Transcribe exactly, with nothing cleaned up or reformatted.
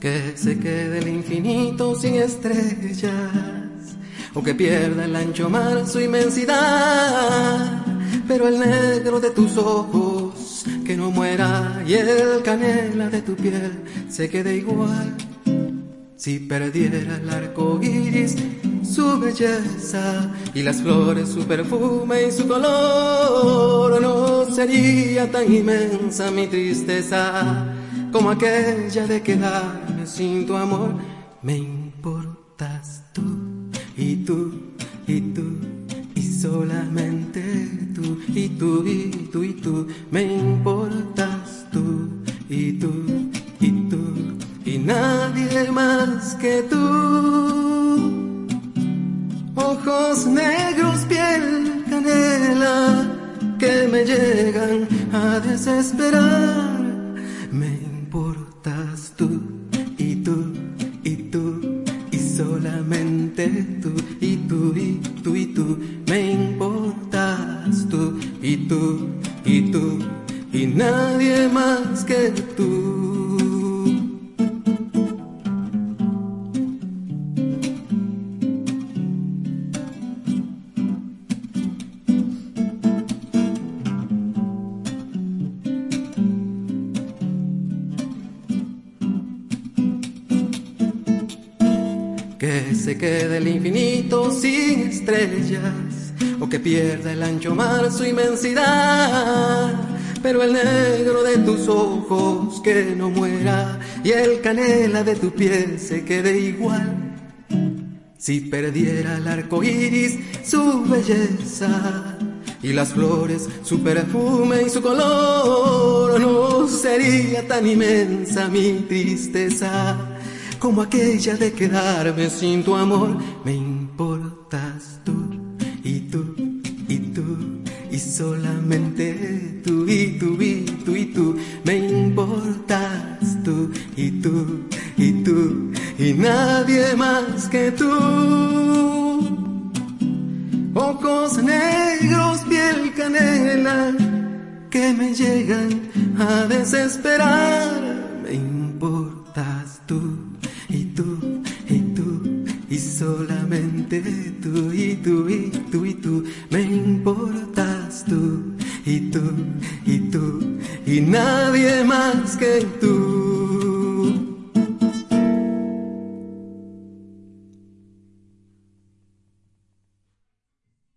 Que se quede el infinito sin estrellas, o que pierda el ancho mar su inmensidad, pero el negro de tus ojos que no muera y el canela de tu piel se quede igual. Si perdiera el arco iris su belleza y las flores su perfume y su color, no sería tan inmensa mi tristeza como aquella de quedarme sin tu amor. Me importas tú y tú y tú y solamente tú y tú y tú y tú. Me importas tú y tú y tú y nadie más que tú. Ojos negros, piel canela que me llegan a desesperar. Me importas tú y tú y tú y solamente tú y tú y tú y tú. Me importas tú y tú y tú y nadie más que tú. Que se quede el infinito sin estrellas, o que pierda el ancho mar su inmensidad, pero el negro de tus ojos que no muera y el canela de tu piel se quede igual. Si perdiera el arco iris su belleza y las flores su perfume y su color, no sería tan inmensa mi tristeza como aquella de quedarme sin tu amor. Me importas tú y tú y tú y solamente tú y tú y tú y tú. Me importas tú y tú y tú y nadie más que tú. Ojos negros, piel canela que me llegan a desesperar. Me importas tú y tú, y tú, y solamente tú, y tú, y tú, y tú. Me importas tú, y tú, y tú, y nadie más que tú.